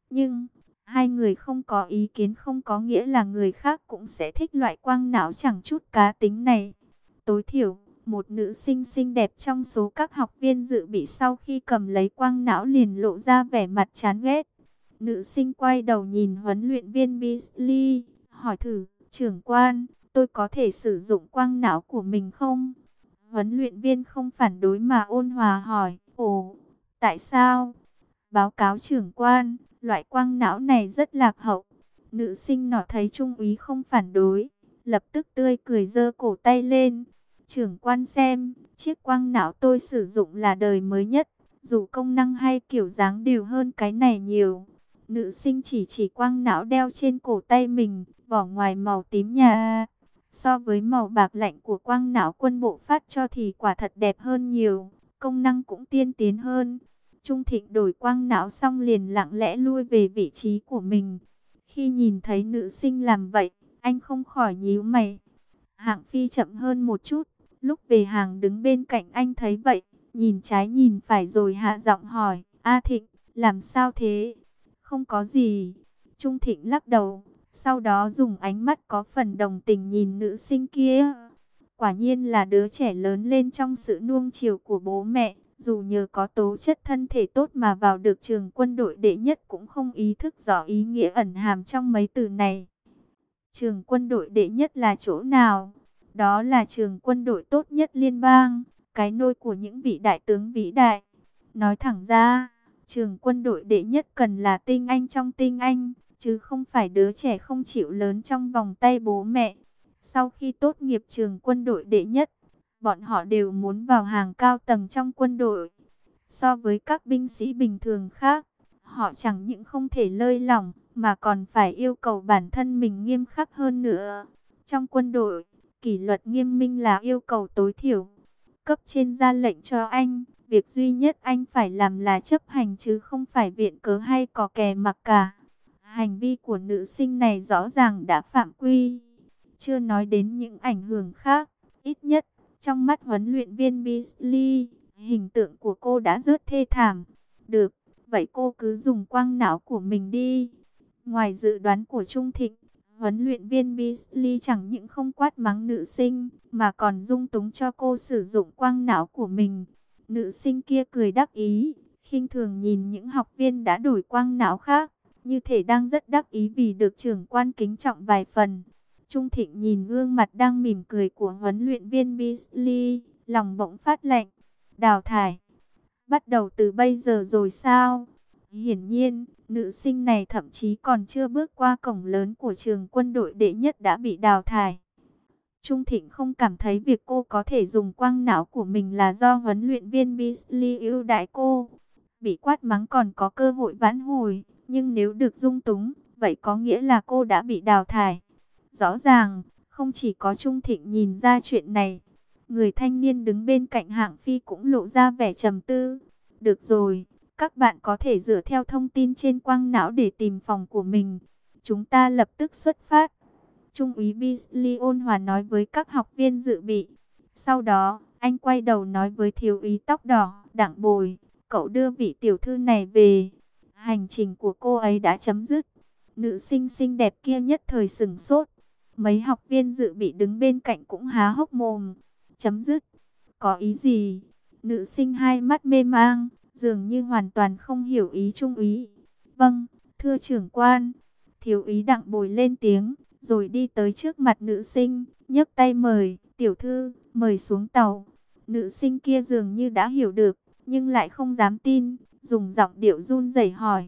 Nhưng hai người không có ý kiến không có nghĩa là người khác cũng sẽ thích loại quang não chẳng chút cá tính này. Tối thiểu, một nữ sinh xinh đẹp trong số các học viên dự bị sau khi cầm lấy quang não liền lộ ra vẻ mặt chán ghét. Nữ sinh quay đầu nhìn huấn luyện viên Beasley, hỏi thử, trưởng quan, tôi có thể sử dụng quang não của mình không? Huấn luyện viên không phản đối mà ôn hòa hỏi, ồ, tại sao? Báo cáo trưởng quan, loại quang não này rất lạc hậu. Nữ sinh nọ thấy trung úy không phản đối, lập tức tươi cười giơ cổ tay lên. Trưởng quan xem, chiếc quang não tôi sử dụng là đời mới nhất, dù công năng hay kiểu dáng đều hơn cái này nhiều. Nữ sinh chỉ quang não đeo trên cổ tay mình, vỏ ngoài màu tím nhà. So với màu bạc lạnh của quang não quân bộ phát cho thì quả thật đẹp hơn nhiều, công năng cũng tiên tiến hơn. Trung Thịnh đổi quang não xong liền lặng lẽ lui về vị trí của mình. Khi nhìn thấy nữ sinh làm vậy, anh không khỏi nhíu mày. Hạng Phi chậm hơn một chút, lúc về hàng đứng bên cạnh anh thấy vậy, nhìn trái nhìn phải rồi hạ giọng hỏi, A Thịnh, làm sao thế? Không có gì. Trung Thịnh lắc đầu, sau đó dùng ánh mắt có phần đồng tình nhìn nữ sinh kia. Quả nhiên là đứa trẻ lớn lên trong sự nuông chiều của bố mẹ, dù nhờ có tố chất thân thể tốt mà vào được trường quân đội đệ nhất cũng không ý thức rõ ý nghĩa ẩn hàm trong mấy từ này. Trường quân đội đệ nhất là chỗ nào? Đó là trường quân đội tốt nhất liên bang, cái nôi của những vị đại tướng vĩ đại. Nói thẳng ra, trường quân đội đệ nhất cần là tinh anh trong tinh anh, chứ không phải đứa trẻ không chịu lớn trong vòng tay bố mẹ. Sau khi tốt nghiệp trường quân đội đệ nhất, bọn họ đều muốn vào hàng cao tầng trong quân đội. So với các binh sĩ bình thường khác, họ chẳng những không thể lơi lỏng, mà còn phải yêu cầu bản thân mình nghiêm khắc hơn nữa. Trong quân đội, kỷ luật nghiêm minh là yêu cầu tối thiểu. Cấp trên ra lệnh cho anh, việc duy nhất anh phải làm là chấp hành chứ không phải viện cớ hay có kè mặc cả. Hành vi của nữ sinh này rõ ràng đã phạm quy. Chưa nói đến những ảnh hưởng khác, ít nhất trong mắt huấn luyện viên Beasley, hình tượng của cô đã rất thê thảm. Được, vậy cô cứ dùng quang não của mình đi. Ngoài dự đoán của Trung Thịnh, huấn luyện viên Beasley chẳng những không quát mắng nữ sinh, mà còn dung túng cho cô sử dụng quang não của mình. Nữ sinh kia cười đắc ý, khinh thường nhìn những học viên đã đổi quang não khác, như thể đang rất đắc ý vì được trưởng quan kính trọng vài phần. Trung Thịnh nhìn gương mặt đang mỉm cười của huấn luyện viên Beasley, lòng bỗng phát lạnh. Đào thải, bắt đầu từ bây giờ rồi sao? Hiển nhiên, nữ sinh này thậm chí còn chưa bước qua cổng lớn của trường quân đội đệ nhất đã bị đào thải. Trung Thịnh không cảm thấy việc cô có thể dùng quang não của mình là do huấn luyện viên Beasley ưu đãi cô. Bị quát mắng còn có cơ hội vãn hồi, nhưng nếu được dung túng, vậy có nghĩa là cô đã bị đào thải. Rõ ràng, không chỉ có Trung Thịnh nhìn ra chuyện này, người thanh niên đứng bên cạnh Hạng Phi cũng lộ ra vẻ trầm tư. Được rồi, các bạn có thể dựa theo thông tin trên quang não để tìm phòng của mình. Chúng ta lập tức xuất phát. Trung úy Beasley ôn hòa nói với các học viên dự bị. Sau đó, anh quay đầu nói với thiếu úy tóc đỏ, Đặng Bồi, cậu đưa vị tiểu thư này về. Hành trình của cô ấy đã chấm dứt. Nữ sinh xinh đẹp kia nhất thời sửng sốt. Mấy học viên dự bị đứng bên cạnh cũng há hốc mồm. Chấm dứt? Có ý gì? Nữ sinh hai mắt mê mang, dường như hoàn toàn không hiểu ý Trung úy. Vâng, thưa trưởng quan. Thiếu úy Đặng Bồi lên tiếng, rồi đi tới trước mặt nữ sinh, nhấc tay mời, tiểu thư, mời xuống tàu. Nữ sinh kia dường như đã hiểu được, nhưng lại không dám tin, dùng giọng điệu run rẩy hỏi,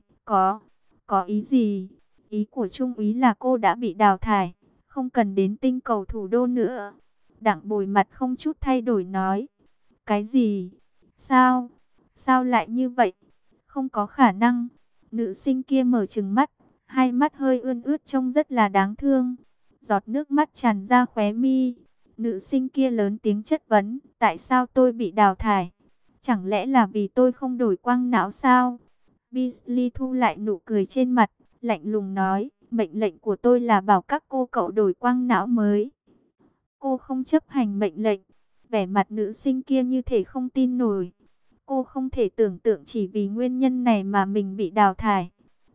có ý gì? Ý của Trung úy là cô đã bị đào thải, không cần đến tinh cầu thủ đô nữa. Đặng Bồi mặt không chút thay đổi nói, cái gì? Sao? Sao lại như vậy? Không có khả năng. Nữ sinh kia mở trừng mắt, hai mắt hơi ươn ướt trông rất là đáng thương. Giọt nước mắt tràn ra khóe mi. Nữ sinh kia lớn tiếng chất vấn, tại sao tôi bị đào thải? Chẳng lẽ là vì tôi không đổi quang não sao? Beasley thu lại nụ cười trên mặt, lạnh lùng nói, mệnh lệnh của tôi là bảo các cậu đổi quang não mới. Cô không chấp hành mệnh lệnh. Vẻ mặt nữ sinh kia như thể không tin nổi. Cô không thể tưởng tượng chỉ vì nguyên nhân này mà mình bị đào thải.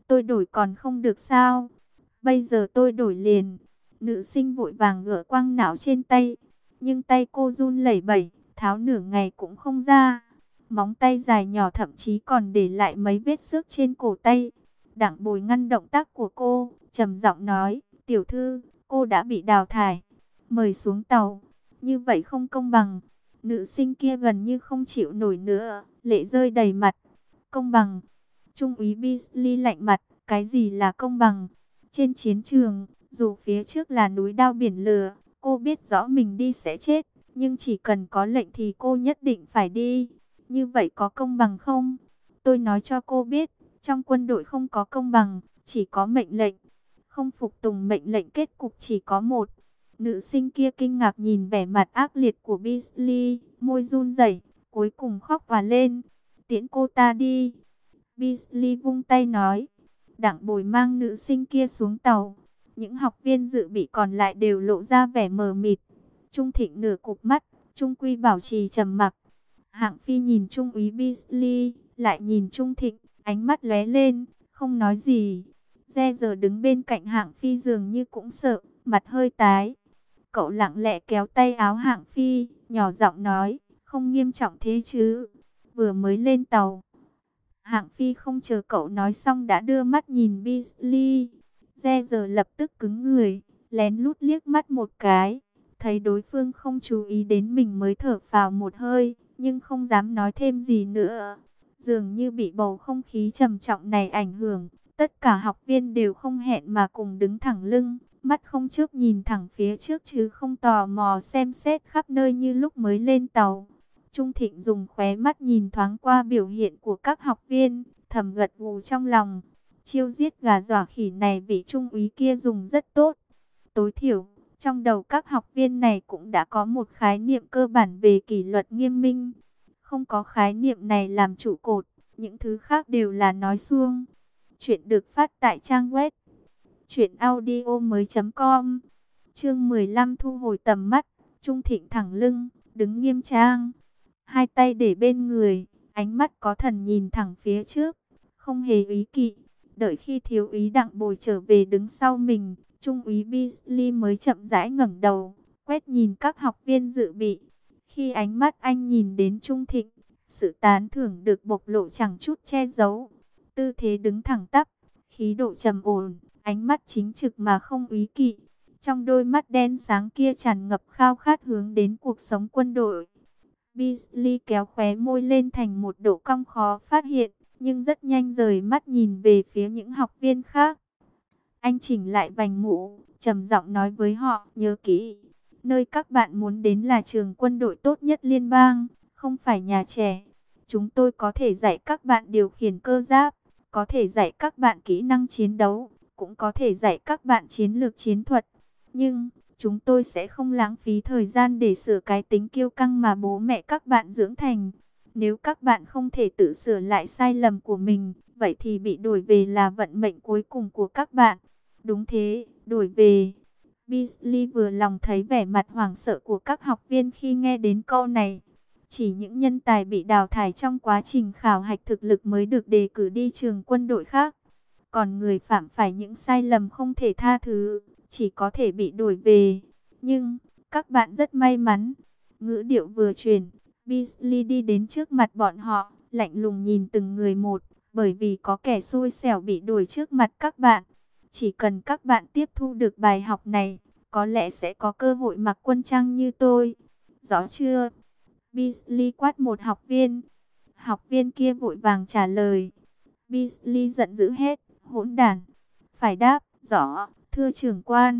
Tôi đổi còn không được sao? Bây giờ tôi đổi liền. Nữ sinh vội vàng gỡ quang não trên tay. Nhưng tay cô run lẩy bẩy, tháo nửa ngày cũng không ra. Móng tay dài nhỏ thậm chí còn để lại mấy vết xước trên cổ tay. Đặng Bồi ngăn động tác của cô, trầm giọng nói, tiểu thư, cô đã bị đào thải. Mời xuống tàu. Như vậy không công bằng. Nữ sinh kia gần như không chịu nổi nữa, lệ rơi đầy mặt. Công bằng. Trung úy Beasley lạnh mặt, cái gì là công bằng? Trên chiến trường, dù phía trước là núi đao biển lửa, cô biết rõ mình đi sẽ chết, nhưng chỉ cần có lệnh thì cô nhất định phải đi. Như vậy có công bằng không? Tôi nói cho cô biết, trong quân đội không có công bằng, chỉ có mệnh lệnh. Không phục tùng mệnh lệnh kết cục chỉ có một. Nữ sinh kia kinh ngạc nhìn vẻ mặt ác liệt của Beasley, môi run rẩy, cuối cùng khóc òa lên. Tiễn cô ta đi. Beasley vung tay nói. Đặng Bồi mang nữ sinh kia xuống tàu. Những học viên dự bị còn lại đều lộ ra vẻ mờ mịt. Trung Thịnh nửa cụp mắt, Trung Quy bảo trì trầm mặc. Hạng Phi nhìn Trung úy Beasley, lại nhìn Trung Thịnh, ánh mắt lóe lên, không nói gì. Re giờ đứng bên cạnh Hạng Phi dường như cũng sợ, mặt hơi tái. Cậu lặng lẽ kéo tay áo Hạng Phi, nhỏ giọng nói, không nghiêm trọng thế chứ, vừa mới lên tàu. Hạng Phi không chờ cậu nói xong đã đưa mắt nhìn Beasley. Re giờ lập tức cứng người, lén lút liếc mắt một cái. Thấy đối phương không chú ý đến mình mới thở phào một hơi, nhưng không dám nói thêm gì nữa. Dường như bị bầu không khí trầm trọng này ảnh hưởng, tất cả học viên đều không hẹn mà cùng đứng thẳng lưng, mắt không chớp nhìn thẳng phía trước chứ không tò mò xem xét khắp nơi như lúc mới lên tàu. Trung Thịnh dùng khóe mắt nhìn thoáng qua biểu hiện của các học viên, thầm gật gù trong lòng. Chiêu giết gà dọa khỉ này vị trung úy kia dùng rất tốt. Tối thiểu, trong đầu các học viên này cũng đã có một khái niệm cơ bản về kỷ luật nghiêm minh. Không có khái niệm này làm trụ cột, những thứ khác đều là nói suông. Chuyện được phát tại trang web truyệnaudiomoi.com. Chương 15 thu hồi tầm mắt, Trung Thịnh thẳng lưng, đứng nghiêm trang, hai tay để bên người, ánh mắt có thần nhìn thẳng phía trước, không hề úy kỵ. Đợi khi thiếu úy Đặng Bồi trở về đứng sau mình, Trung úy Beasley mới chậm rãi ngẩng đầu, quét nhìn các học viên dự bị. Khi ánh mắt anh nhìn đến Trung Thịnh, sự tán thưởng được bộc lộ chẳng chút che giấu. Tư thế đứng thẳng tắp, khí độ trầm ổn, ánh mắt chính trực mà không úy kỵ. Trong đôi mắt đen sáng kia tràn ngập khao khát hướng đến cuộc sống quân đội. Beasley kéo khóe môi lên thành một độ cong khó phát hiện, nhưng rất nhanh rời mắt nhìn về phía những học viên khác. Anh chỉnh lại vành mũ, trầm giọng nói với họ, nhớ kỹ, nơi các bạn muốn đến là trường quân đội tốt nhất liên bang, không phải nhà trẻ. Chúng tôi có thể dạy các bạn điều khiển cơ giáp, có thể dạy các bạn kỹ năng chiến đấu, cũng có thể dạy các bạn chiến lược chiến thuật. Nhưng chúng tôi sẽ không lãng phí thời gian để sửa cái tính kiêu căng mà bố mẹ các bạn dưỡng thành. Nếu các bạn không thể tự sửa lại sai lầm của mình, vậy thì bị đuổi về là vận mệnh cuối cùng của các bạn. Đúng thế, đuổi về. Beasley vừa lòng thấy vẻ mặt hoảng sợ của các học viên khi nghe đến câu này. Chỉ những nhân tài bị đào thải trong quá trình khảo hạch thực lực mới được đề cử đi trường quân đội khác. Còn người phạm phải những sai lầm không thể tha thứ, chỉ có thể bị đuổi về. Nhưng, các bạn rất may mắn. Ngữ điệu vừa chuyển, Beasley đi đến trước mặt bọn họ, lạnh lùng nhìn từng người một, bởi vì có kẻ xui xẻo bị đuổi trước mặt các bạn. Chỉ cần các bạn tiếp thu được bài học này, có lẽ sẽ có cơ hội mặc quân trang như tôi. Rõ chưa? Beasley quát một học viên. Học viên kia vội vàng trả lời. Beasley giận dữ hết, hỗn đản. Phải đáp, rõ, thưa trưởng quan.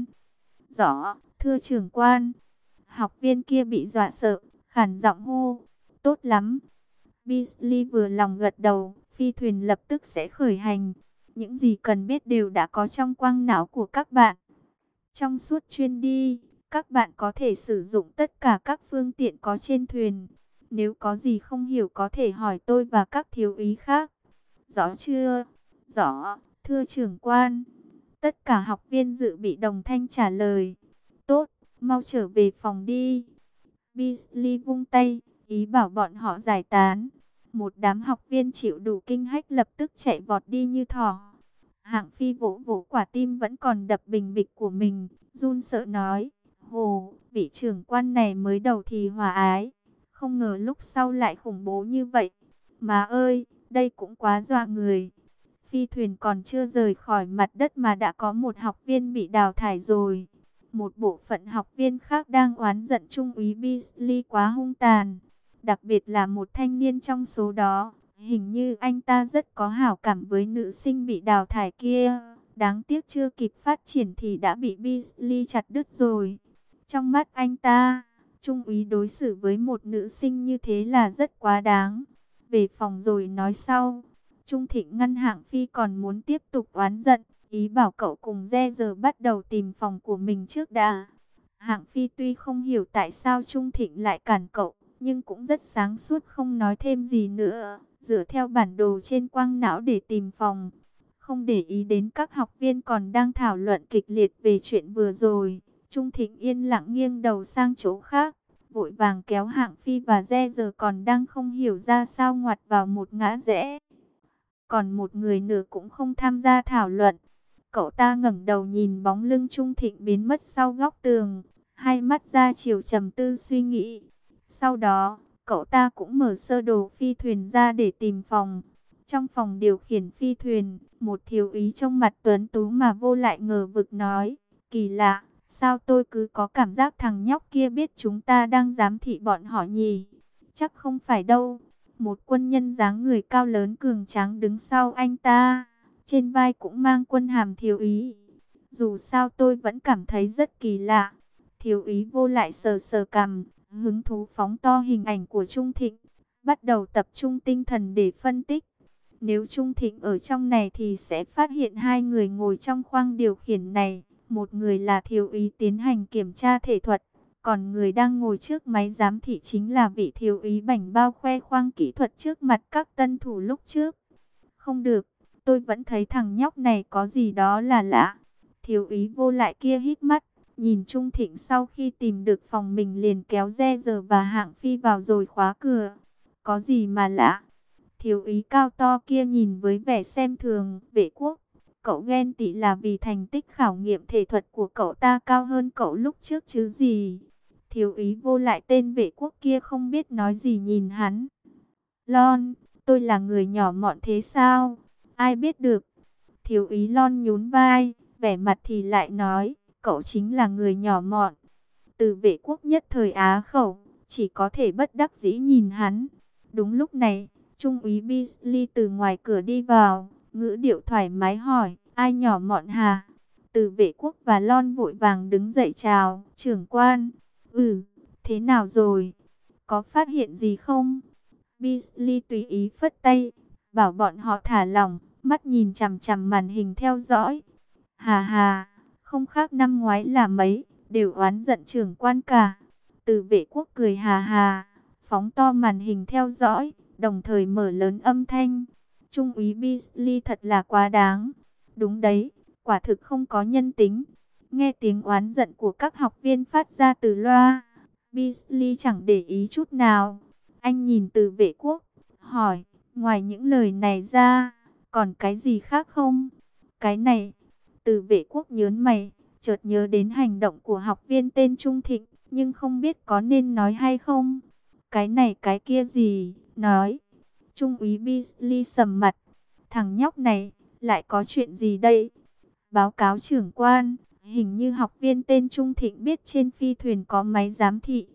Rõ, thưa trưởng quan. Học viên kia bị dọa sợ, khản giọng hô. Tốt lắm. Beasley vừa lòng gật đầu, phi thuyền lập tức sẽ khởi hành. Những gì cần biết đều đã có trong quang não của các bạn. Trong suốt chuyến đi, các bạn có thể sử dụng tất cả các phương tiện có trên thuyền. Nếu có gì không hiểu có thể hỏi tôi và các thiếu úy khác. Rõ chưa? Rõ, thưa trưởng quan. Tất cả học viên dự bị đồng thanh trả lời. Tốt, mau trở về phòng đi. Beasley vung tay, ý bảo bọn họ giải tán. Một đám học viên chịu đủ kinh hách lập tức chạy vọt đi như thỏ. Hạng Phi vỗ vỗ quả tim vẫn còn đập bình bịch của mình, run sợ nói, Hồ, vị trưởng quan này mới đầu thì hòa ái, không ngờ lúc sau lại khủng bố như vậy. Má ơi, đây cũng quá dọa người. Phi thuyền còn chưa rời khỏi mặt đất mà đã có một học viên bị đào thải rồi. Một bộ phận học viên khác đang oán giận Trung úy Beasley quá hung tàn. Đặc biệt là một thanh niên trong số đó. Hình như anh ta rất có hảo cảm với nữ sinh bị đào thải kia. Đáng tiếc chưa kịp phát triển thì đã bị Beasley chặt đứt rồi. Trong mắt anh ta, Trung úy đối xử với một nữ sinh như thế là rất quá đáng. Về phòng rồi nói sau. Trung Thịnh ngăn Hạng Phi còn muốn tiếp tục oán giận, ý bảo cậu cùng Re giờ bắt đầu tìm phòng của mình trước đã. Hạng Phi tuy không hiểu tại sao Trung Thịnh lại cản cậu, nhưng cũng rất sáng suốt không nói thêm gì nữa, dựa theo bản đồ trên quang não để tìm phòng. Không để ý đến các học viên còn đang thảo luận kịch liệt về chuyện vừa rồi, Trung Thịnh yên lặng nghiêng đầu sang chỗ khác, vội vàng kéo Hạng Phi và Re giờ còn đang không hiểu ra sao ngoặt vào một ngã rẽ. Còn một người nữa cũng không tham gia thảo luận. Cậu ta ngẩng đầu nhìn bóng lưng Trung Thịnh biến mất sau góc tường, hai mắt ra chiều trầm tư suy nghĩ. Sau đó, cậu ta cũng mở sơ đồ phi thuyền ra để tìm phòng. Trong phòng điều khiển phi thuyền, một thiếu úy trông mặt tuấn tú mà vô lại ngờ vực nói, kỳ lạ, sao tôi cứ có cảm giác thằng nhóc kia biết chúng ta đang giám thị bọn họ nhỉ? Chắc không phải đâu. Một quân nhân dáng người cao lớn cường tráng đứng sau anh ta, trên vai cũng mang quân hàm thiếu úy. Dù sao tôi vẫn cảm thấy rất kỳ lạ. Thiếu úy vô lại sờ sờ cằm, hứng thú phóng to hình ảnh của Trung Thịnh, bắt đầu tập trung tinh thần để phân tích. Nếu Trung Thịnh ở trong này thì sẽ phát hiện hai người ngồi trong khoang điều khiển này. Một người là thiếu úy tiến hành kiểm tra thể thuật, còn người đang ngồi trước máy giám thị chính là vị thiếu úy bảnh bao khoe khoang kỹ thuật trước mặt các tân thủ lúc trước. Không được, tôi vẫn thấy thằng nhóc này có gì đó là lạ. Thiếu úy vô lại kia hít mắt, nhìn Trung Thịnh sau khi tìm được phòng mình liền kéo Re giờ và Hạng Phi vào rồi khóa cửa. Có gì mà lạ? Thiếu úy cao to kia nhìn với vẻ xem thường, Vệ Quốc. Cậu ghen tị là vì thành tích khảo nghiệm thể thuật của cậu ta cao hơn cậu lúc trước chứ gì? Thiếu úy vô lại tên Vệ Quốc kia không biết nói gì nhìn hắn. Lon, tôi là người nhỏ mọn thế sao? Ai biết được? Thiếu úy Lon nhún vai, vẻ mặt thì lại nói, cậu chính là người nhỏ mọn. Từ Vệ Quốc nhất thời á khẩu, chỉ có thể bất đắc dĩ nhìn hắn. Đúng lúc này, Trung úy Beasley từ ngoài cửa đi vào, ngữ điệu thoải mái hỏi, ai nhỏ mọn hà? Từ Vệ Quốc và Lon vội vàng đứng dậy chào, trưởng quan. Thế nào rồi? Có phát hiện gì không? Beasley tùy ý phất tay, bảo bọn họ thả lỏng, mắt nhìn chằm chằm màn hình theo dõi. Hà hà, không khác năm ngoái là mấy, đều oán giận trưởng quan cả. Từ Vệ Quốc cười hà hà, phóng to màn hình theo dõi, đồng thời mở lớn âm thanh. Trung úy Beasley thật là quá đáng. Đúng đấy, quả thực không có nhân tính. Nghe tiếng oán giận của các học viên phát ra từ loa, Beasley chẳng để ý chút nào. Anh nhìn Từ Vệ Quốc, hỏi, ngoài những lời này ra, còn cái gì khác không? Cái này, Từ Vệ Quốc nhớn mày, chợt nhớ đến hành động của học viên tên Trung Thịnh, nhưng không biết có nên nói hay không. Cái này cái kia gì, nói. Trung úy Beasley sầm mặt, thằng nhóc này, lại có chuyện gì đây? Báo cáo trưởng quan, hình như học viên tên Trung Thịnh biết trên phi thuyền có máy giám thị.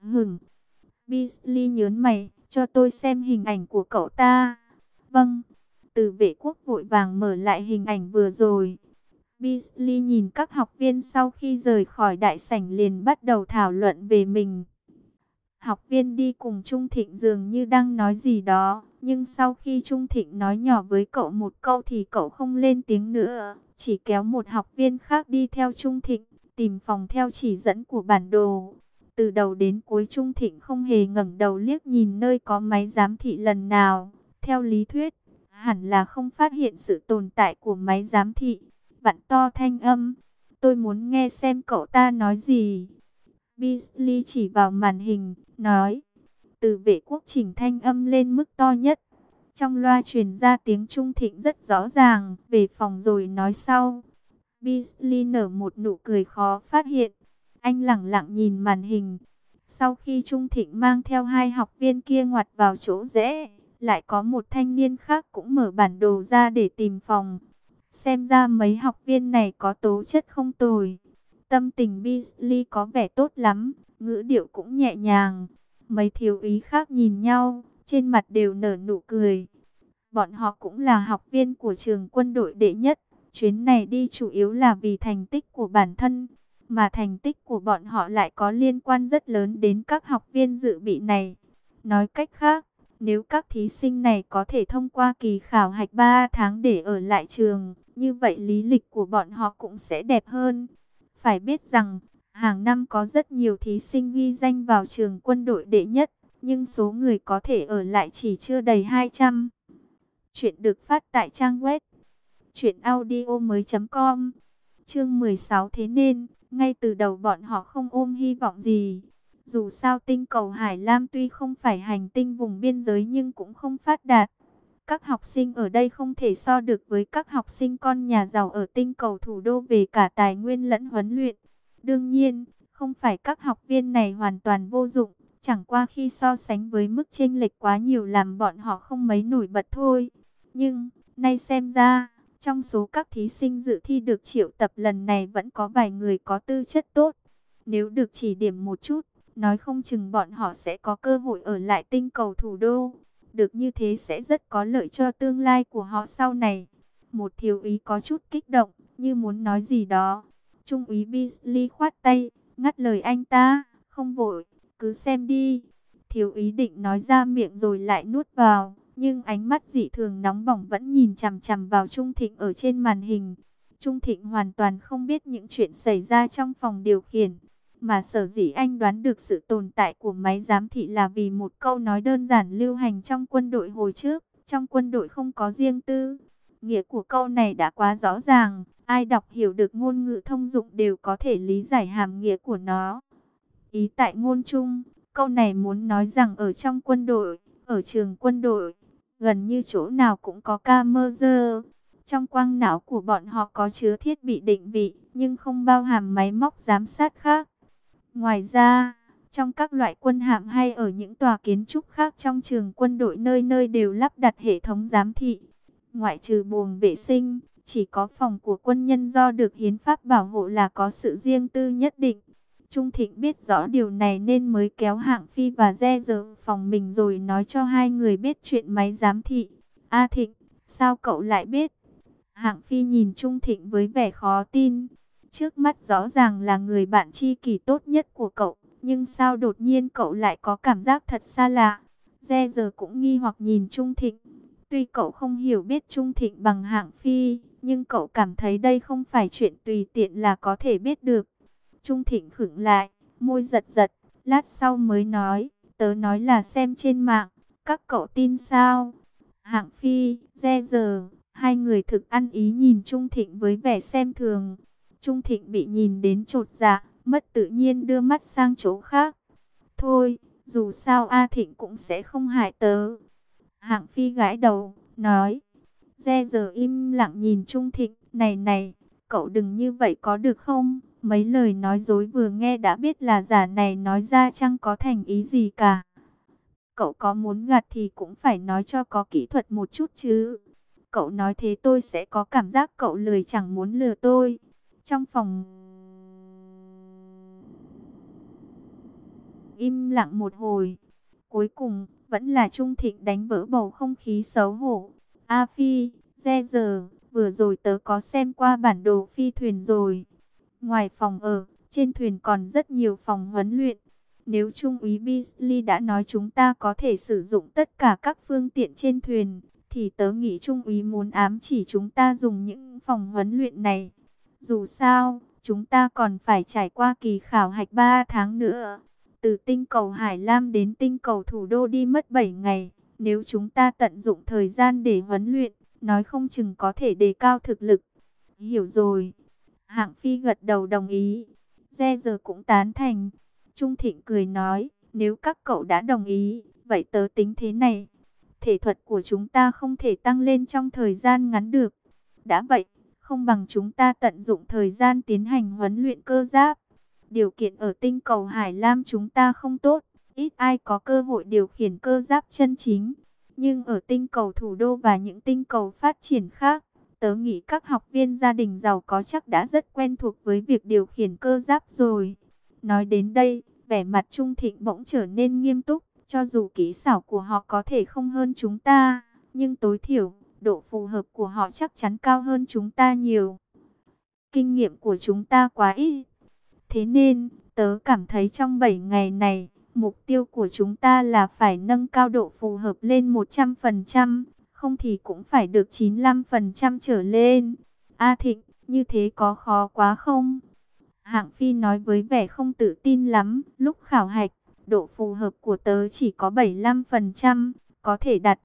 Beasley nhớn mày, cho tôi xem hình ảnh của cậu ta. Vâng. Từ Vệ Quốc vội vàng mở lại hình ảnh vừa rồi. Beasley nhìn các học viên sau khi rời khỏi đại sảnh liền bắt đầu thảo luận về mình. Học viên đi cùng Trung Thịnh dường như đang nói gì đó, nhưng sau khi Trung Thịnh nói nhỏ với cậu một câu thì cậu không lên tiếng nữa, chỉ kéo một học viên khác đi theo Trung Thịnh, tìm phòng theo chỉ dẫn của bản đồ. Từ đầu đến cuối Trung Thịnh không hề ngẩng đầu liếc nhìn nơi có máy giám thị lần nào. Theo lý thuyết, hẳn là không phát hiện sự tồn tại của máy giám thị. Vặn to thanh âm, tôi muốn nghe xem cậu ta nói gì. Beasley chỉ vào màn hình, nói. Từ Vệ Quốc chỉnh thanh âm lên mức to nhất. Trong loa truyền ra tiếng Trung Thịnh rất rõ ràng, về phòng rồi nói sau. Beasley nở một nụ cười khó phát hiện. Anh lẳng lặng nhìn màn hình. Sau khi Trung Thịnh mang theo hai học viên kia ngoặt vào chỗ rẽ, lại có một thanh niên khác cũng mở bản đồ ra để tìm phòng. Xem ra mấy học viên này có tố chất không tồi. Tâm tình Beasley có vẻ tốt lắm, ngữ điệu cũng nhẹ nhàng. Mấy thiếu úy khác nhìn nhau, trên mặt đều nở nụ cười. Bọn họ cũng là học viên của trường quân đội đệ nhất. Chuyến này đi chủ yếu là vì thành tích của bản thân, mà thành tích của bọn họ lại có liên quan rất lớn đến các học viên dự bị này. Nói cách khác, nếu các thí sinh này có thể thông qua kỳ khảo hạch 3 tháng để ở lại trường, như vậy lý lịch của bọn họ cũng sẽ đẹp hơn. Phải biết rằng, hàng năm có rất nhiều thí sinh ghi danh vào trường quân đội đệ nhất, nhưng số người có thể ở lại chỉ chưa đầy 200. Chuyện được phát tại trang web truyệnaudiomoi.com. Chương 16. Thế nên, ngay từ đầu bọn họ không ôm hy vọng gì. Dù sao tinh cầu Hải Lam tuy không phải hành tinh vùng biên giới nhưng cũng không phát đạt. Các học sinh ở đây không thể so được với các học sinh con nhà giàu ở tinh cầu thủ đô về cả tài nguyên lẫn huấn luyện. Đương nhiên, không phải các học viên này hoàn toàn vô dụng, chẳng qua khi so sánh với mức chênh lệch quá nhiều làm bọn họ không mấy nổi bật thôi. Nhưng, nay xem ra, trong số các thí sinh dự thi được triệu tập lần này vẫn có vài người có tư chất tốt. Nếu được chỉ điểm một chút, nói không chừng bọn họ sẽ có cơ hội ở lại tinh cầu thủ đô. Được như thế sẽ rất có lợi cho tương lai của họ sau này. Một thiếu úy có chút kích động, như muốn nói gì đó. Trung úy Beasley khoát tay, ngắt lời anh ta, không vội, cứ xem đi. Thiếu úy định nói ra miệng rồi lại nuốt vào, nhưng ánh mắt dị thường nóng bỏng vẫn nhìn chằm chằm vào Trung Thịnh ở trên màn hình. Trung Thịnh hoàn toàn không biết những chuyện xảy ra trong phòng điều khiển, mà sở dĩ anh đoán được sự tồn tại của máy giám thị là vì một câu nói đơn giản lưu hành trong quân đội hồi trước, trong quân đội không có riêng tư. Nghĩa của câu này đã quá rõ ràng, ai đọc hiểu được ngôn ngữ thông dụng đều có thể lý giải hàm nghĩa của nó. Ý tại ngôn chung, câu này muốn nói rằng ở trong quân đội, ở trường quân đội, gần như chỗ nào cũng có camera. Trong quang não của bọn họ có chứa thiết bị định vị, nhưng không bao hàm máy móc giám sát khác. Ngoài ra, trong các loại quân hạm hay ở những tòa kiến trúc khác trong trường quân đội nơi nơi đều lắp đặt hệ thống giám thị. Ngoại trừ buồng vệ sinh, chỉ có phòng của quân nhân do được hiến pháp bảo hộ là có sự riêng tư nhất định. Trung Thịnh biết rõ điều này nên mới kéo Hạng Phi và Re giờ phòng mình rồi nói cho hai người biết chuyện máy giám thị. A Thịnh, sao cậu lại biết? Hạng Phi nhìn Trung Thịnh với vẻ khó tin. Trước mắt rõ ràng là người bạn tri kỷ tốt nhất của cậu, nhưng sao đột nhiên cậu lại có cảm giác thật xa lạ? Re giờ cũng nghi hoặc nhìn Trung Thịnh. Tuy cậu không hiểu biết Trung Thịnh bằng Hạng Phi, nhưng cậu cảm thấy đây không phải chuyện tùy tiện là có thể biết được. Trung Thịnh khựng lại, môi giật giật, lát sau mới nói, tớ nói là xem trên mạng, các cậu tin sao? Hạng Phi, Re giờ, hai người thực ăn ý nhìn Trung Thịnh với vẻ xem thường. Trung Thịnh bị nhìn đến chột dạ, mất tự nhiên đưa mắt sang chỗ khác. Thôi, dù sao A Thịnh cũng sẽ không hại tớ. Hạng Phi gãi đầu, nói. Re giờ im lặng nhìn Trung Thịnh, này này, cậu đừng như vậy có được không? Mấy lời nói dối vừa nghe đã biết là giả này nói ra chẳng có thành ý gì cả. Cậu có muốn gạt thì cũng phải nói cho có kỹ thuật một chút chứ. Cậu nói thế tôi sẽ có cảm giác cậu lười chẳng muốn lừa tôi. Trong phòng im lặng một hồi, cuối cùng vẫn là Trung Thịnh đánh vỡ bầu không khí xấu hổ. A Phi, Re giờ, vừa rồi tớ có xem qua bản đồ phi thuyền rồi. Ngoài phòng ở, trên thuyền còn rất nhiều phòng huấn luyện. Nếu Trung úy Beasley đã nói chúng ta có thể sử dụng tất cả các phương tiện trên thuyền, thì tớ nghĩ Trung úy muốn ám chỉ chúng ta dùng những phòng huấn luyện này. Dù sao, chúng ta còn phải trải qua kỳ khảo hạch 3 tháng nữa. Từ tinh cầu Hải Lam đến tinh cầu thủ đô đi mất 7 ngày. Nếu chúng ta tận dụng thời gian để huấn luyện, nói không chừng có thể đề cao thực lực. Hiểu rồi. Hạng Phi gật đầu đồng ý. Re giờ cũng tán thành. Trung Thịnh cười nói, nếu các cậu đã đồng ý, vậy tớ tính thế này. Thể thuật của chúng ta không thể tăng lên trong thời gian ngắn được. Đã vậy, không bằng chúng ta tận dụng thời gian tiến hành huấn luyện cơ giáp. Điều kiện ở tinh cầu Hải Lam chúng ta không tốt, ít ai có cơ hội điều khiển cơ giáp chân chính. Nhưng ở tinh cầu thủ đô và những tinh cầu phát triển khác, tớ nghĩ các học viên gia đình giàu có chắc đã rất quen thuộc với việc điều khiển cơ giáp rồi. Nói đến đây, vẻ mặt Trung Thịnh bỗng trở nên nghiêm túc. Cho dù kỹ xảo của họ có thể không hơn chúng ta, nhưng tối thiểu, độ phù hợp của họ chắc chắn cao hơn chúng ta nhiều. Kinh nghiệm của chúng ta quá ít. Thế nên, tớ cảm thấy trong 7 ngày này, mục tiêu của chúng ta là phải nâng cao độ phù hợp lên 100%, không thì cũng phải được 95% trở lên. A Thịnh, như thế có khó quá không? Hạng Phi nói với vẻ không tự tin lắm, lúc khảo hạch, độ phù hợp của tớ chỉ có 75%, có thể đạt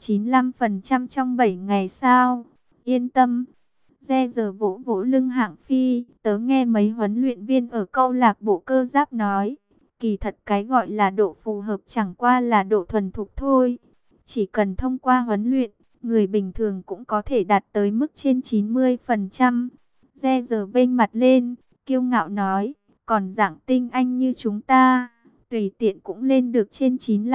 95% trong 7 ngày sao? Yên tâm. Re giờ vỗ vỗ lưng Hạng Phi, tớ nghe mấy huấn luyện viên ở câu lạc bộ cơ giáp nói, kỳ thật cái gọi là độ phù hợp chẳng qua là độ thuần thục thôi. Chỉ cần thông qua huấn luyện, người bình thường cũng có thể đạt tới mức trên 90%. Re giờ vênh mặt lên, kiêu ngạo nói, còn dạng tinh anh như chúng ta, tùy tiện cũng lên được trên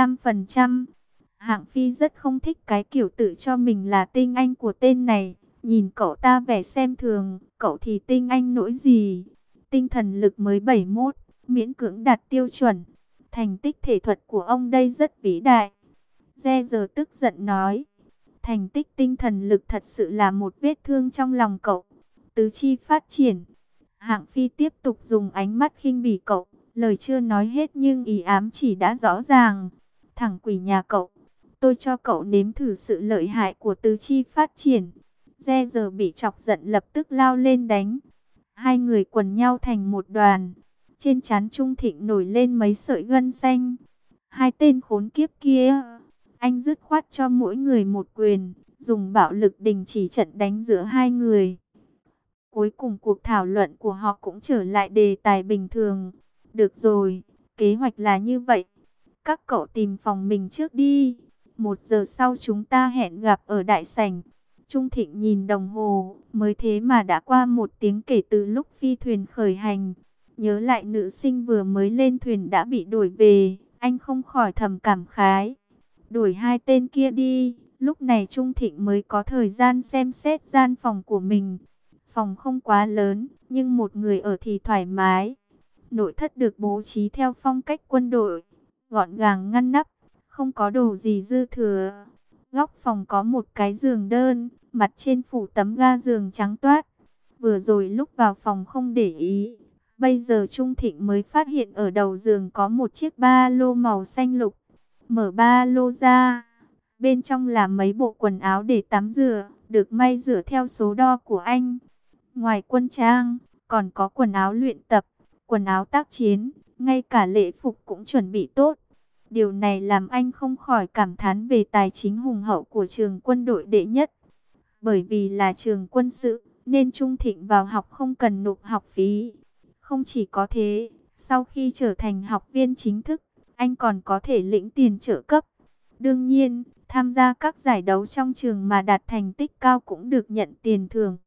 95%. Hạng Phi rất không thích cái kiểu tự cho mình là tinh anh của tên này. Nhìn cậu ta vẻ xem thường, cậu thì tinh anh nỗi gì? Tinh thần lực mới 71, miễn cưỡng đạt tiêu chuẩn. Thành tích thể thuật của ông đây rất vĩ đại. Re giờ tức giận nói, thành tích tinh thần lực thật sự là một vết thương trong lòng cậu. Tứ chi phát triển. Hạng Phi tiếp tục dùng ánh mắt khinh bỉ cậu, lời chưa nói hết nhưng ý ám chỉ đã rõ ràng. Thằng quỷ nhà cậu, tôi cho cậu nếm thử sự lợi hại của tứ chi phát triển. Re giờ bị chọc giận lập tức lao lên đánh. Hai người quần nhau thành một đoàn. Trên trán Trung Thịnh nổi lên mấy sợi gân xanh. Hai tên khốn kiếp kia. Anh dứt khoát cho mỗi người một quyền, dùng bạo lực đình chỉ trận đánh giữa hai người. Cuối cùng cuộc thảo luận của họ cũng trở lại đề tài bình thường. Được rồi, kế hoạch là như vậy. Các cậu tìm phòng mình trước đi. 1 giờ sau chúng ta hẹn gặp ở đại sảnh. Trung Thịnh nhìn đồng hồ, mới thế mà đã qua 1 tiếng kể từ lúc phi thuyền khởi hành. Nhớ lại nữ sinh vừa mới lên thuyền đã bị đuổi về, anh không khỏi thầm cảm khái. Đuổi hai tên kia đi, lúc này Trung Thịnh mới có thời gian xem xét gian phòng của mình. Phòng không quá lớn, nhưng một người ở thì thoải mái. Nội thất được bố trí theo phong cách quân đội, gọn gàng ngăn nắp, không có đồ gì dư thừa. Góc phòng có một cái giường đơn, mặt trên phủ tấm ga giường trắng toát. Vừa rồi lúc vào phòng không để ý, bây giờ Trung Thịnh mới phát hiện ở đầu giường có một chiếc ba lô màu xanh lục. Mở ba lô ra, bên trong là mấy bộ quần áo để tắm rửa, được may rửa theo số đo của anh. Ngoài quân trang, còn có quần áo luyện tập, quần áo tác chiến, ngay cả lễ phục cũng chuẩn bị tốt. Điều này làm anh không khỏi cảm thán về tài chính hùng hậu của trường quân đội đệ nhất. Bởi vì là trường quân sự, nên Trung Thịnh vào học không cần nộp học phí. Không chỉ có thế, sau khi trở thành học viên chính thức, anh còn có thể lĩnh tiền trợ cấp. Đương nhiên, tham gia các giải đấu trong trường mà đạt thành tích cao cũng được nhận tiền thưởng.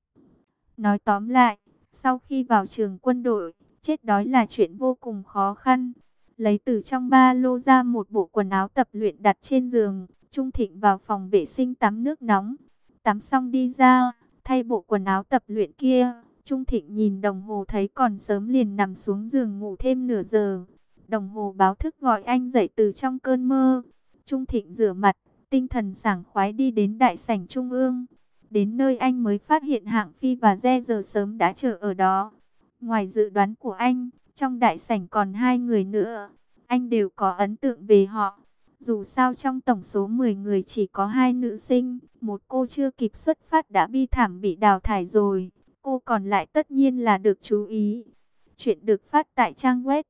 Nói tóm lại, sau khi vào trường quân đội, chết đói là chuyện vô cùng khó khăn. Lấy từ trong ba lô ra một bộ quần áo tập luyện đặt trên giường, Trung Thịnh vào phòng vệ sinh tắm nước nóng. Tắm xong đi ra, thay bộ quần áo tập luyện kia. Trung Thịnh nhìn đồng hồ thấy còn sớm liền nằm xuống giường ngủ thêm nửa giờ. Đồng hồ báo thức gọi anh dậy từ trong cơn mơ. Trung Thịnh rửa mặt, tinh thần sảng khoái đi đến đại sảnh trung ương. Đến nơi anh mới phát hiện Hạng Phi và Re giờ sớm đã chờ ở đó. Ngoài dự đoán của anh, trong đại sảnh còn 2 người nữa. Anh đều có ấn tượng về họ. Dù sao trong tổng số 10 người chỉ có 2 nữ sinh, một cô chưa kịp xuất phát đã bi thảm bị đào thải rồi. Cô còn lại tất nhiên là được chú ý. Chuyện được phát tại trang web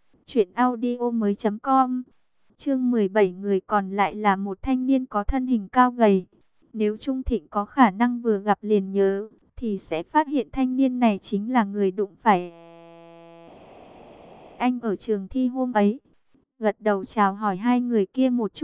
truyệnaudiomoi.com. Chương 17, người còn lại là một thanh niên có thân hình cao gầy. Nếu Trung Thịnh có khả năng vừa gặp liền nhớ, thì sẽ phát hiện thanh niên này chính là người đụng phải anh ở trường thi hôm ấy. Gật đầu chào hỏi 2 người kia một chút,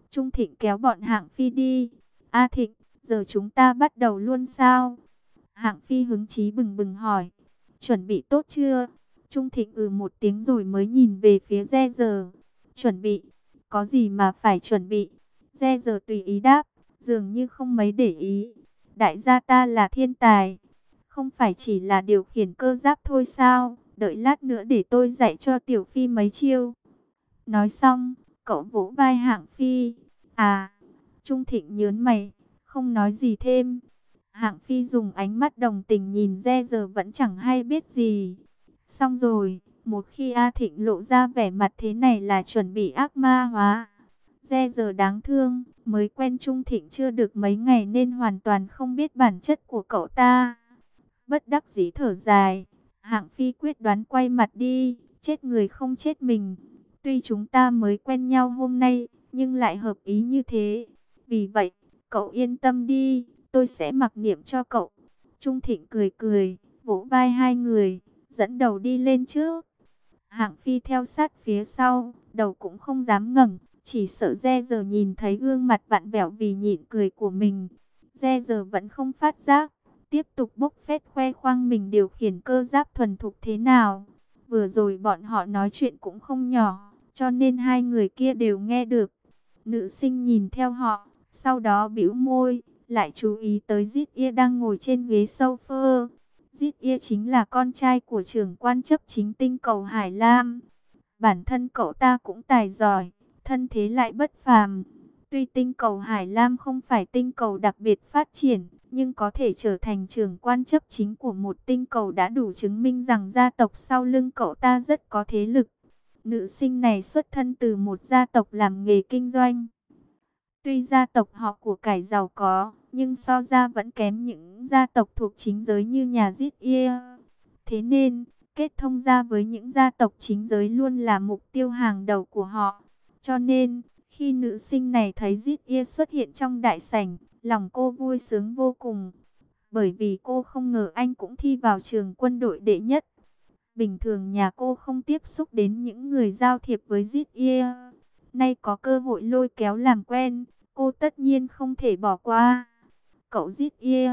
Trung Thịnh kéo bọn Hạng Phi đi. A Thịnh, giờ chúng ta bắt đầu luôn sao? Hạng Phi hứng chí bừng bừng hỏi. Chuẩn bị tốt chưa? Trung Thịnh một tiếng rồi mới nhìn về phía Re Giờ. Chuẩn bị? Có gì mà phải chuẩn bị? Re Giờ tùy ý đáp, dường như không mấy để ý. Đại gia ta là thiên tài, không phải chỉ là điều khiển cơ giáp thôi sao? Đợi lát nữa để tôi dạy cho Tiểu Phi mấy chiêu. Nói xong, cậu vỗ vai Hạng Phi. À, Trung Thịnh nhớn mày, không nói gì thêm. Hạng Phi dùng ánh mắt đồng tình nhìn Re Giờ vẫn chẳng hay biết gì. Xong rồi, một khi A Thịnh lộ ra vẻ mặt thế này là chuẩn bị ác ma hóa. Re Giờ đáng thương, mới quen Trung Thịnh chưa được mấy ngày nên hoàn toàn không biết bản chất của cậu ta. Bất đắc dĩ thở dài, Hạng Phi quyết đoán quay mặt đi, chết người không chết mình. Tuy chúng ta mới quen nhau hôm nay, nhưng lại hợp ý như thế. Vì vậy, cậu yên tâm đi, tôi sẽ mặc niệm cho cậu. Trung Thịnh cười cười, vỗ vai hai người, dẫn đầu đi lên trước. Hạng Phi theo sát phía sau, đầu cũng không dám ngẩng, chỉ sợ Re Giờ nhìn thấy gương mặt vặn vẹo vì nhịn cười của mình. Re Giờ vẫn không phát giác, tiếp tục bốc phét khoe khoang mình điều khiển cơ giáp thuần thục thế nào. Vừa rồi bọn họ nói chuyện cũng không nhỏ, cho nên hai người kia đều nghe được. Nữ sinh nhìn theo họ, sau đó bĩu môi, lại chú ý tới Zit Ia đang ngồi trên ghế sofa. Zit Ia chính là con trai của trưởng quan chấp chính tinh cầu Hải Lam. Bản thân cậu ta cũng tài giỏi, thân thế lại bất phàm. Tuy tinh cầu Hải Lam không phải tinh cầu đặc biệt phát triển, nhưng có thể trở thành trưởng quan chấp chính của một tinh cầu đã đủ chứng minh rằng gia tộc sau lưng cậu ta rất có thế lực. Nữ sinh này xuất thân từ một gia tộc làm nghề kinh doanh. Tuy gia tộc họ của cải giàu có, nhưng so ra vẫn kém những gia tộc thuộc chính giới như nhà Zit Ia. Thế nên, kết thông gia với những gia tộc chính giới luôn là mục tiêu hàng đầu của họ. Cho nên, khi nữ sinh này thấy Zit Ia xuất hiện trong đại sảnh, lòng cô vui sướng vô cùng. Bởi vì cô không ngờ anh cũng thi vào trường quân đội đệ nhất. Bình thường nhà cô không tiếp xúc đến những người giao thiệp với Zit Ia. Nay có cơ hội lôi kéo làm quen, cô tất nhiên không thể bỏ qua. Cậu Zit Ia.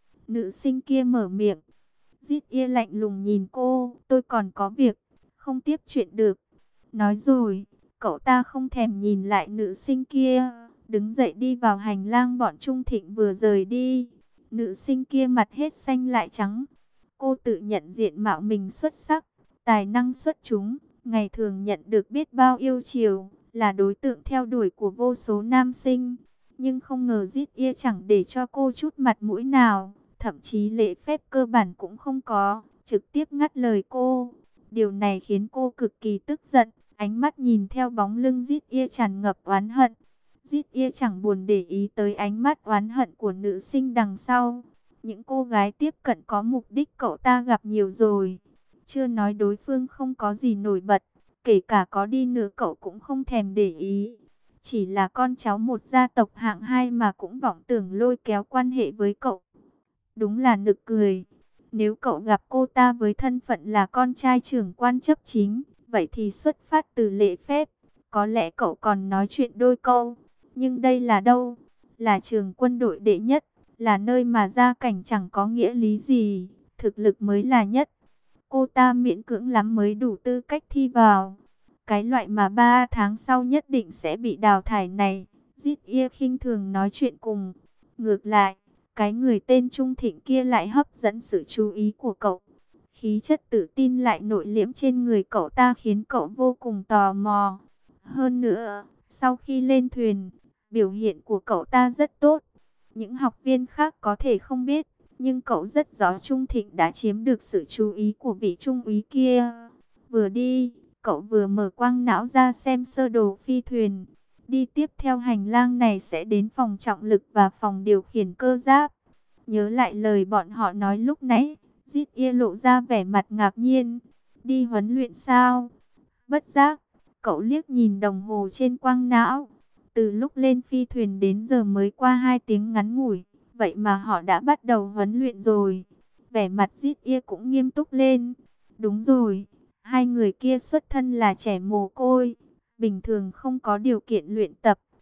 Nữ sinh kia mở miệng. Zit Ia lạnh lùng nhìn cô. Tôi còn có việc, không tiếp chuyện được. Nói rồi, cậu ta không thèm nhìn lại nữ sinh kia, đứng dậy đi vào hành lang bọn Trung Thịnh vừa rời đi. Nữ sinh kia mặt hết xanh lại trắng. Cô tự nhận diện mạo mình xuất sắc, tài năng xuất chúng, ngày thường nhận được biết bao yêu chiều, là đối tượng theo đuổi của vô số nam sinh. Nhưng không ngờ Zit Ia chẳng để cho cô chút mặt mũi nào, thậm chí lễ phép cơ bản cũng không có, trực tiếp ngắt lời cô. Điều này khiến cô cực kỳ tức giận, ánh mắt nhìn theo bóng lưng Zit Ia tràn ngập oán hận. Zit Ia chẳng buồn để ý tới ánh mắt oán hận của nữ sinh đằng sau. Những cô gái tiếp cận có mục đích cậu ta gặp nhiều rồi. Chưa nói đối phương không có gì nổi bật, kể cả có đi nữa cậu cũng không thèm để ý. Chỉ là con cháu một gia tộc hạng hai mà cũng vọng tưởng lôi kéo quan hệ với cậu. Đúng là nực cười. Nếu cậu gặp cô ta với thân phận là con trai trưởng quan chấp chính, vậy thì xuất phát từ lễ phép, có lẽ cậu còn nói chuyện đôi câu. Nhưng đây là đâu? Là trường quân đội đệ nhất, là nơi mà gia cảnh chẳng có nghĩa lý gì, thực lực mới là nhất. Cô ta miễn cưỡng lắm mới đủ tư cách thi vào. Cái loại mà 3 tháng sau nhất định sẽ bị đào thải này, Zit Ia khinh thường nói chuyện cùng. Ngược lại, cái người tên Trung Thịnh kia lại hấp dẫn sự chú ý của cậu. Khí chất tự tin lại nội liễm trên người cậu ta khiến cậu vô cùng tò mò. Hơn nữa, sau khi lên thuyền, biểu hiện của cậu ta rất tốt. Những học viên khác có thể không biết, nhưng cậu rất rõ Trung Thịnh đã chiếm được sự chú ý của vị trung úy kia. Vừa đi, cậu vừa mở quang não ra xem sơ đồ phi thuyền. Đi tiếp theo hành lang này sẽ đến phòng trọng lực và phòng điều khiển cơ giáp. Nhớ lại lời bọn họ nói lúc nãy, Zit Ia lộ ra vẻ mặt ngạc nhiên. Đi huấn luyện sao? Bất giác, cậu liếc nhìn đồng hồ trên quang não. Từ lúc lên phi thuyền đến giờ mới qua 2 tiếng ngắn ngủi, vậy mà họ đã bắt đầu huấn luyện rồi. Vẻ mặt Zit Ia cũng nghiêm túc lên. Đúng rồi, hai người kia xuất thân là trẻ mồ côi, bình thường không có điều kiện luyện tập,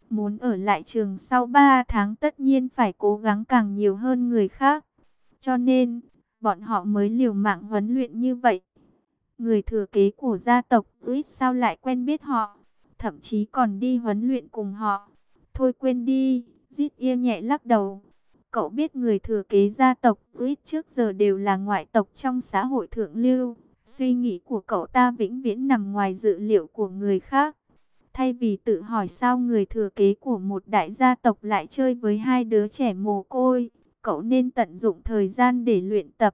Muốn ở lại trường sau 3 tháng tất nhiên phải cố gắng càng nhiều hơn người khác. Cho nên, bọn họ mới liều mạng huấn luyện như vậy. Người thừa kế của gia tộc Reed sao lại quen biết họ, thậm chí còn đi huấn luyện cùng họ. Thôi quên đi, Zit nhẹ lắc đầu. Cậu biết người thừa kế gia tộc Reed trước giờ đều là ngoại tộc trong xã hội thượng lưu. Suy nghĩ của cậu ta vĩnh viễn nằm ngoài dự liệu của người khác. Thay vì tự hỏi sao người thừa kế của một đại gia tộc lại chơi với hai đứa trẻ mồ côi, cậu nên tận dụng thời gian để luyện tập.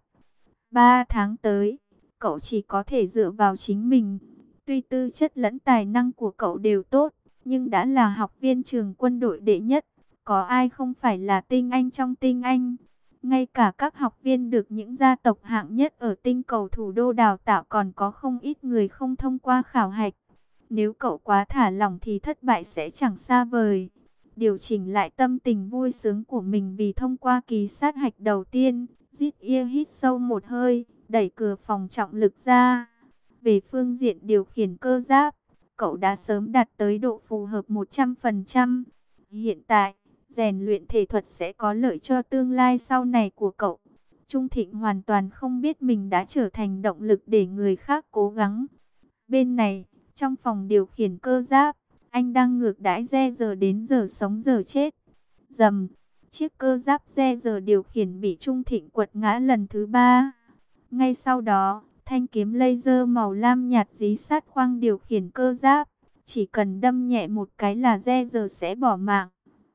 3 tháng tới, cậu chỉ có thể dựa vào chính mình. Tuy tư chất lẫn tài năng của cậu đều tốt, nhưng đã là học viên trường quân đội đệ nhất, có ai không phải là tinh anh trong tinh anh. Ngay cả các học viên được những gia tộc hạng nhất ở tinh cầu thủ đô đào tạo còn có không ít người không thông qua khảo hạch. Nếu cậu quá thả lỏng thì thất bại sẽ chẳng xa vời. Điều chỉnh lại tâm tình vui sướng của mình vì thông qua kỳ sát hạch đầu tiên, Zit hít sâu một hơi, đẩy cửa phòng trọng lực ra. Về phương diện điều khiển cơ giáp, cậu đã sớm đạt tới độ phù hợp 100%. Hiện tại, rèn luyện thể thuật sẽ có lợi cho tương lai sau này của cậu. Trung Thịnh hoàn toàn không biết mình đã trở thành động lực để người khác cố gắng. Bên này, trong phòng điều khiển cơ giáp, anh đang ngược đãi re giờ đến giờ sống giờ chết. Dầm, chiếc cơ giáp re giờ điều khiển bị Trung Thịnh quật ngã lần thứ 3. Ngay sau đó, thanh kiếm laser màu lam nhạt dí sát khoang điều khiển cơ giáp. Chỉ cần đâm nhẹ một cái là re giờ sẽ bỏ mạng.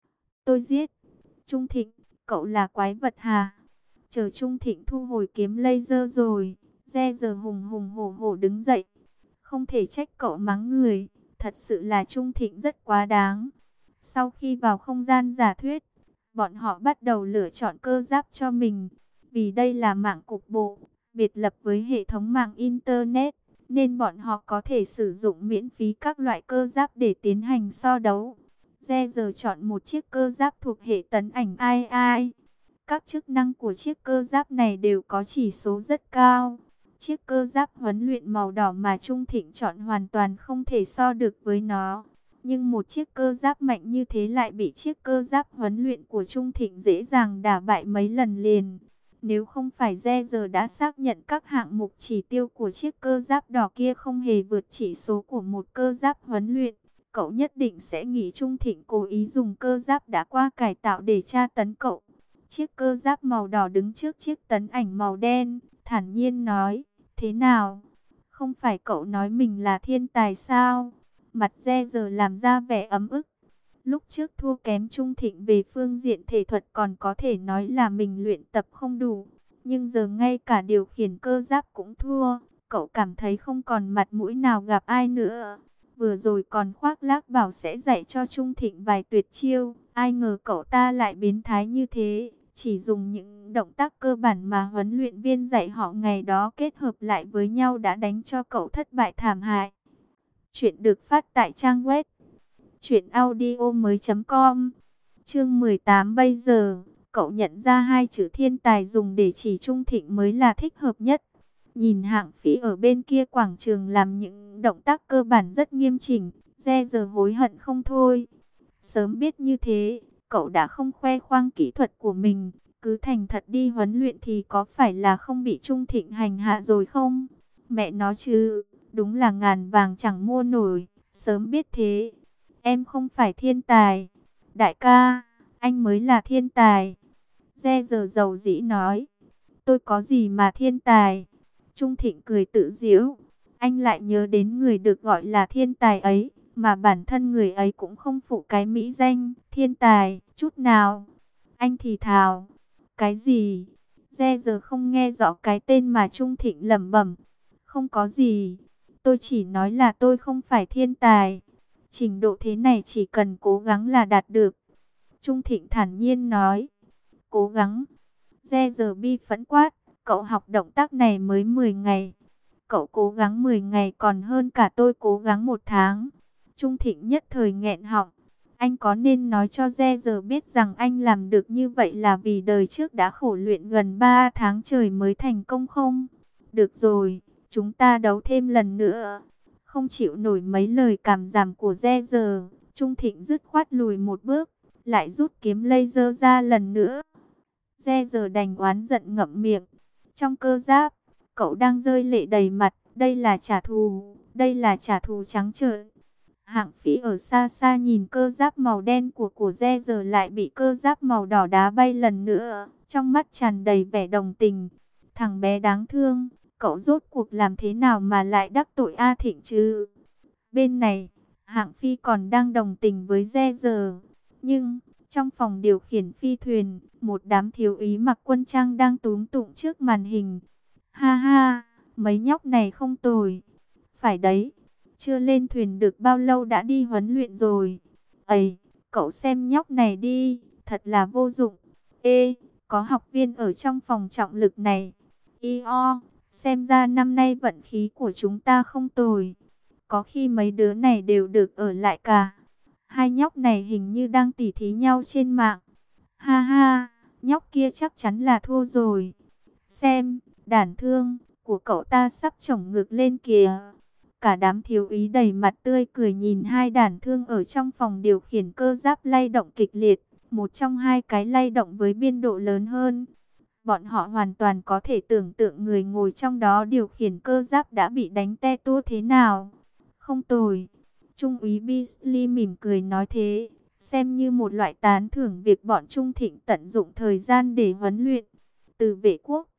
Tôi giết. Trung Thịnh, cậu là quái vật hả? Chờ Trung Thịnh thu hồi kiếm laser rồi, re giờ hùng hùng hổ hổ đứng dậy. Không thể trách cậu mắng người, thật sự là Trung Thịnh rất quá đáng. Sau khi vào không gian giả thuyết, bọn họ bắt đầu lựa chọn cơ giáp cho mình. Vì đây là mạng cục bộ, biệt lập với hệ thống mạng Internet, nên bọn họ có thể sử dụng miễn phí các loại cơ giáp để tiến hành so đấu. Re giờ chọn một chiếc cơ giáp thuộc hệ tấn ảnh AI. Các chức năng của chiếc cơ giáp này đều có chỉ số rất cao. Chiếc cơ giáp huấn luyện màu đỏ mà Trung Thịnh chọn hoàn toàn không thể so được với nó. Nhưng một chiếc cơ giáp mạnh như thế lại bị chiếc cơ giáp huấn luyện của Trung Thịnh dễ dàng đả bại mấy lần liền. Nếu không phải re giờ đã xác nhận các hạng mục chỉ tiêu của chiếc cơ giáp đỏ kia không hề vượt chỉ số của một cơ giáp huấn luyện, cậu nhất định sẽ nghĩ Trung Thịnh cố ý dùng cơ giáp đã qua cải tạo để tra tấn cậu. Chiếc cơ giáp màu đỏ đứng trước chiếc tấn ảnh màu đen, thản nhiên nói, thế nào? Không phải cậu nói mình là thiên tài sao? Mặt re giờ làm ra vẻ ấm ức. Lúc trước thua kém Trung Thịnh về phương diện thể thuật còn có thể nói là mình luyện tập không đủ. Nhưng giờ ngay cả điều khiển cơ giáp cũng thua. Cậu cảm thấy không còn mặt mũi nào gặp ai nữa. Vừa rồi còn khoác lác bảo sẽ dạy cho Trung Thịnh vài tuyệt chiêu. Ai ngờ cậu ta lại biến thái như thế. Chỉ dùng những động tác cơ bản mà huấn luyện viên dạy họ ngày đó kết hợp lại với nhau đã đánh cho cậu thất bại thảm hại. Chuyện được phát tại trang web truyệnaudiomoi.com. Chương 18 bây giờ, cậu nhận ra hai chữ thiên tài dùng để chỉ Trung Thịnh mới là thích hợp nhất. Nhìn Hạng Phỉ ở bên kia quảng trường làm những động tác cơ bản rất nghiêm chỉnh, re giờ hối hận không thôi. Sớm biết như thế, cậu đã không khoe khoang kỹ thuật của mình, cứ thành thật đi huấn luyện thì có phải là không bị Trung Thịnh hành hạ rồi không? Mẹ nó chứ, đúng là ngàn vàng chẳng mua nổi, sớm biết thế. Em không phải thiên tài, đại ca, anh mới là thiên tài. Re giờ dầu dĩ nói, tôi có gì mà thiên tài? Trung Thịnh cười tự giễu, anh lại nhớ đến người được gọi là thiên tài ấy, mà bản thân người ấy cũng không phụ cái mỹ danh thiên tài chút nào. Anh thì thào, cái gì? Re giờ không nghe rõ cái tên mà Trung Thịnh lẩm bẩm. Không có gì, tôi chỉ nói là tôi không phải thiên tài. Trình độ thế này chỉ cần cố gắng là đạt được. Trung Thịnh thản nhiên nói, cố gắng. Re giờ bi phẫn quát, cậu học động tác này mới 10 ngày. Cậu cố gắng 10 ngày còn hơn cả tôi cố gắng 1 tháng. Trung Thịnh nhất thời nghẹn họng. Anh có nên nói cho re giờ biết rằng anh làm được như vậy là vì đời trước đã khổ luyện gần 3 tháng trời mới thành công không? Được rồi, chúng ta đấu thêm lần nữa. Không chịu nổi mấy lời cảm giảm của re giờ, Trung Thịnh dứt khoát lùi một bước, lại rút kiếm laser ra lần nữa. Re giờ đành oán giận ngậm miệng. Trong cơ giáp, cậu đang rơi lệ đầy mặt. Đây là trả thù, đây là trả thù trắng trợn. Hạng Phỉ ở xa xa nhìn cơ giáp màu đen của Re giờ lại bị cơ giáp màu đỏ đá bay lần nữa. Trong mắt tràn đầy vẻ đồng tình. Thằng bé đáng thương, cậu rốt cuộc làm thế nào mà lại đắc tội A Thịnh chứ? Bên này, Hạng Phi còn đang đồng tình với Re giờ. Nhưng, trong phòng điều khiển phi thuyền, một đám thiếu úy mặc quân trang đang túm tụng trước màn hình. Ha ha, mấy nhóc này không tồi. Phải đấy, chưa lên thuyền được bao lâu đã đi huấn luyện rồi. Ấy, cậu xem nhóc này đi, thật là vô dụng. Ê, có học viên ở trong phòng trọng lực này. Io, xem ra năm nay vận khí của chúng ta không tồi. Có khi mấy đứa này đều được ở lại cả. Hai nhóc này hình như đang tỉ thí nhau trên mạng. Ha ha, nhóc kia chắc chắn là thua rồi. Xem, đản thương của cậu ta sắp chổng ngược lên kìa. Cả đám thiếu úy đầy mặt tươi cười nhìn hai đản thương ở trong phòng điều khiển cơ giáp lay động kịch liệt. Một trong hai cái lay động với biên độ lớn hơn. Bọn họ hoàn toàn có thể tưởng tượng người ngồi trong đó điều khiển cơ giáp đã bị đánh te tua thế nào. Không tồi. Trung úy Beasley mỉm cười nói thế, xem như một loại tán thưởng việc bọn Trung Thịnh tận dụng thời gian để huấn luyện. Từ vệ quốc,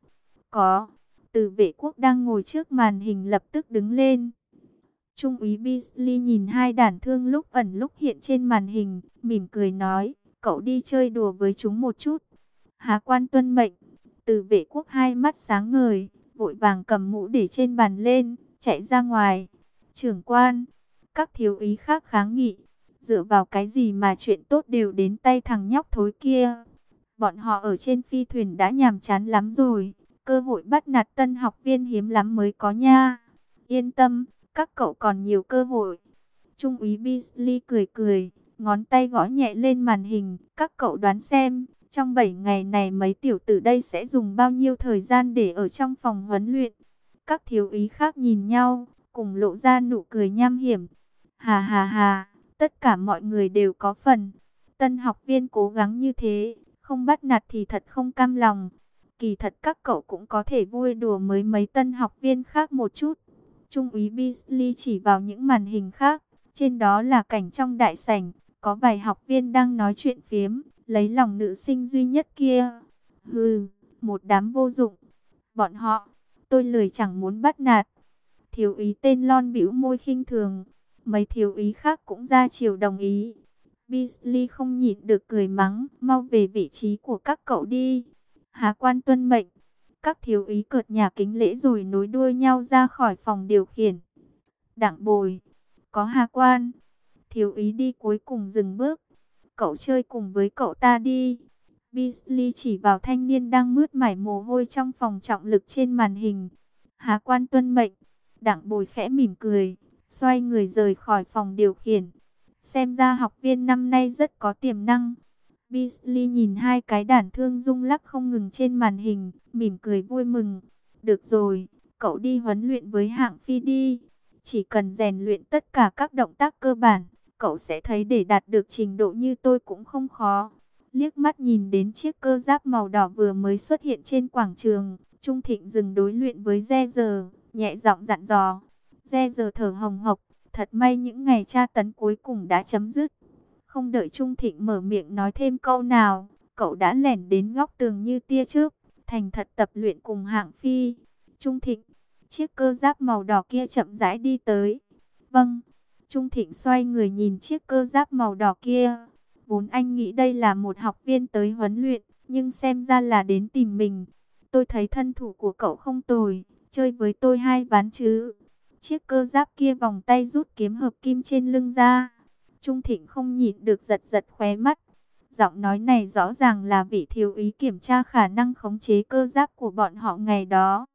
từ vệ quốc đang ngồi trước màn hình lập tức đứng lên. Trung úy Beasley nhìn hai đản thương lúc ẩn lúc hiện trên màn hình, mỉm cười nói, cậu đi chơi đùa với chúng một chút. Hạ quan tuân mệnh. Từ vệ quốc hai mắt sáng ngời, vội vàng cầm mũ để trên bàn lên, chạy ra ngoài. Trưởng quan, các thiếu úy khác kháng nghị, dựa vào cái gì mà chuyện tốt đều đến tay thằng nhóc thối kia. Bọn họ ở trên phi thuyền đã nhàm chán lắm rồi, cơ hội bắt nạt tân học viên hiếm lắm mới có nha. Yên tâm, các cậu còn nhiều cơ hội. Trung úy Beasley cười cười, ngón tay gõ nhẹ lên màn hình. Các cậu đoán xem, trong 7 ngày này mấy tiểu tử đây sẽ dùng bao nhiêu thời gian để ở trong phòng huấn luyện. Các thiếu úy khác nhìn nhau, cùng lộ ra nụ cười nham hiểm. Hà hà hà, tất cả mọi người đều có phần. Tân học viên cố gắng như thế, không bắt nạt thì thật không cam lòng. Kỳ thật các cậu cũng có thể vui đùa với mấy tân học viên khác một chút. Trung úy Beasley chỉ vào những màn hình khác. Trên đó là cảnh trong đại sảnh, có vài học viên đang nói chuyện phiếm, lấy lòng nữ sinh duy nhất kia. Hừ, một đám vô dụng. Bọn họ, tôi lười chẳng muốn bắt nạt. Thiếu úy tên Lon bĩu môi khinh thường. Mấy thiếu úy khác cũng ra chiều đồng ý. Beasley không nhịn được cười mắng, mau về vị trí của các cậu đi. Hạ quan tuân mệnh. Các thiếu úy cợt nhả kính lễ rồi nối đuôi nhau ra khỏi phòng điều khiển. Đặng bồi, có hạ quan. Thiếu úy đi cuối cùng dừng bước. Cậu chơi cùng với cậu ta đi. Beasley chỉ vào thanh niên đang mướt mải mồ hôi trong phòng trọng lực trên màn hình. Hạ quan tuân mệnh. Đặng bồi khẽ mỉm cười, xoay người rời khỏi phòng điều khiển. Xem ra học viên năm nay rất có tiềm năng. Beasley nhìn hai cái đản thương rung lắc không ngừng trên màn hình, mỉm cười vui mừng. Được rồi, cậu đi huấn luyện với Hạng Phi đi. Chỉ cần rèn luyện tất cả các động tác cơ bản, cậu sẽ thấy để đạt được trình độ như tôi cũng không khó. Liếc mắt nhìn đến chiếc cơ giáp màu đỏ vừa mới xuất hiện trên quảng trường, Trung Thịnh dừng đối luyện với Re giờ, nhẹ giọng dặn dò. Re giờ thở hồng hộc, thật may những ngày tra tấn cuối cùng đã chấm dứt. Không đợi Trung Thịnh mở miệng nói thêm câu nào, cậu đã lẻn đến góc tường như tia chớp, thành thật tập luyện cùng Hạng Phi. Trung Thịnh, chiếc cơ giáp màu đỏ kia chậm rãi đi tới. Vâng. Trung Thịnh xoay người nhìn chiếc cơ giáp màu đỏ kia. Vốn anh nghĩ đây là một học viên tới huấn luyện, nhưng xem ra là đến tìm mình. Tôi thấy thân thủ của cậu không tồi, chơi với tôi 2 ván chứ. Chiếc cơ giáp kia vòng tay rút kiếm hợp kim trên lưng ra. Trung Thịnh không nhịn được giật giật khóe mắt. Giọng nói này rõ ràng là vị thiếu úy kiểm tra khả năng khống chế cơ giáp của bọn họ ngày đó.